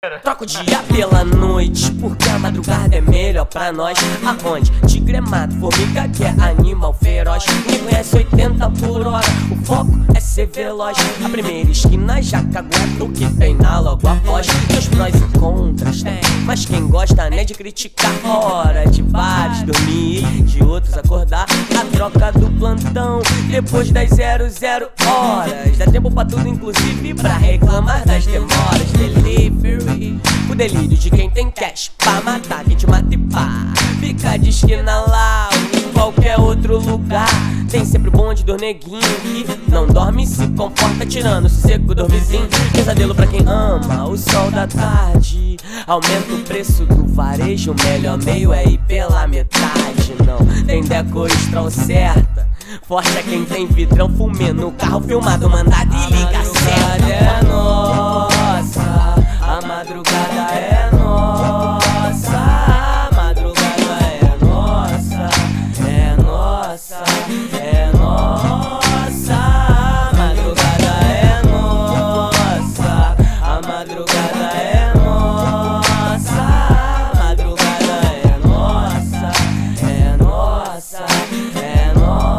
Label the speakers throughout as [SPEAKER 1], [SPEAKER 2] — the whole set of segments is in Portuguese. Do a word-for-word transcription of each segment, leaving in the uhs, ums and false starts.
[SPEAKER 1] Troca o dia pela noite, porque a madrugada é melhor pra nós. Aonde? Tigre é mato, formiga que é animal feroz. Me conhece oitenta por hora, o foco é ser veloz. A primeira esquina já cagueta o que tem na logo após. Meus prós e contras tem, mas quem gosta né de criticar. Hora de vários dormir, de outros acordar. A troca do plantão, depois das zero zero horas. Dá tempo pra tudo, inclusive pra reclamar das demoras. Delivery, o delírio de quem tem cash pra matar quem te mata e pá. Fica de esquina lá ou em qualquer outro lugar. Tem sempre o bonde do neguinho que não dorme e se conforta tirando o sossego do vizinho. Pesadelo pra quem ama o sol da tarde. Aumenta o preço do varejo, o melhor meio é ir pela metade. Não tem decoração certa, forte é quem tem vidrão fumê no carro filmado, mandado e liga certa. É nossa, a madrugada é nossa, a madrugada é nossa, é nossa, é nossa, a madrugada é nossa, a madrugada é nossa, a madrugada é nossa, é nossa, é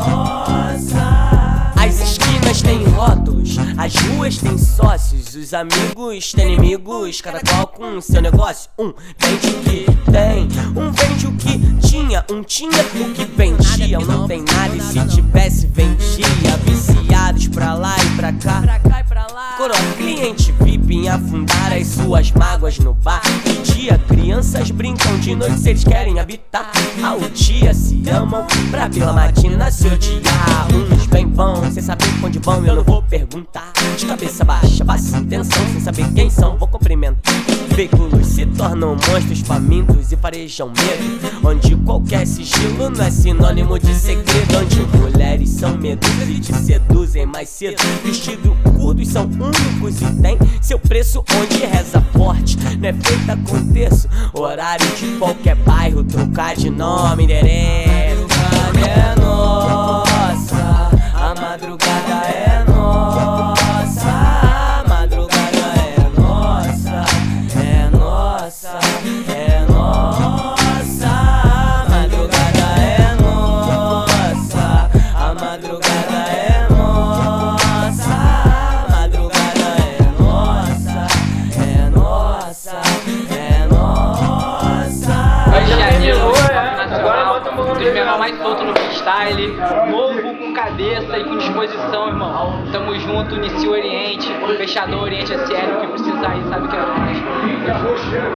[SPEAKER 1] nossa. As esquinas têm rótulos, as ruas têm sócios, os amigos têm inimigos, cada qual com seu negócio. Um vende o que tem, um vende o que tinha, um tinha o que vendia. Um não tem nada e se tivesse vendia. Viciados pra lá e pra cá, coroa cliente V I P em afundar as suas mágoas no bar. De dia crianças brincam, de noite eles querem habitar. Ao dia se amam, pra pela matina se odiar. Uns bem vão, sem saber onde vão, eu não vou perguntar. De cabeça baixa, baixa intenção, sem saber quem são, vou cumprimentar. Veículos se tornam monstros famintos e farejam medo, onde qualquer sigilo não é sinônimo de segredo. Onde mulheres são medusas e te seduzem mais cedo. Vestido curtos são únicos e tem seu preço. Onde reza forte não é feita com terço. Horário de qualquer bairro, trocar de nome, endereço. A madrugada é nossa, a madrugada é nossa, a madrugada é nossa, é nossa, é nossa, a madrugada é nossa, a madrugada é nossa, a madrugada é nossa, é nossa, é nossa.
[SPEAKER 2] Rio de Janeiro, agora bota um pouco dos menores mais solto no freestyle, novo com cabeça e com disposição, irmão. Tamo junto, Inicio Oriente, Fechador Oriente é sério, que precisar aí sabe que é nóis.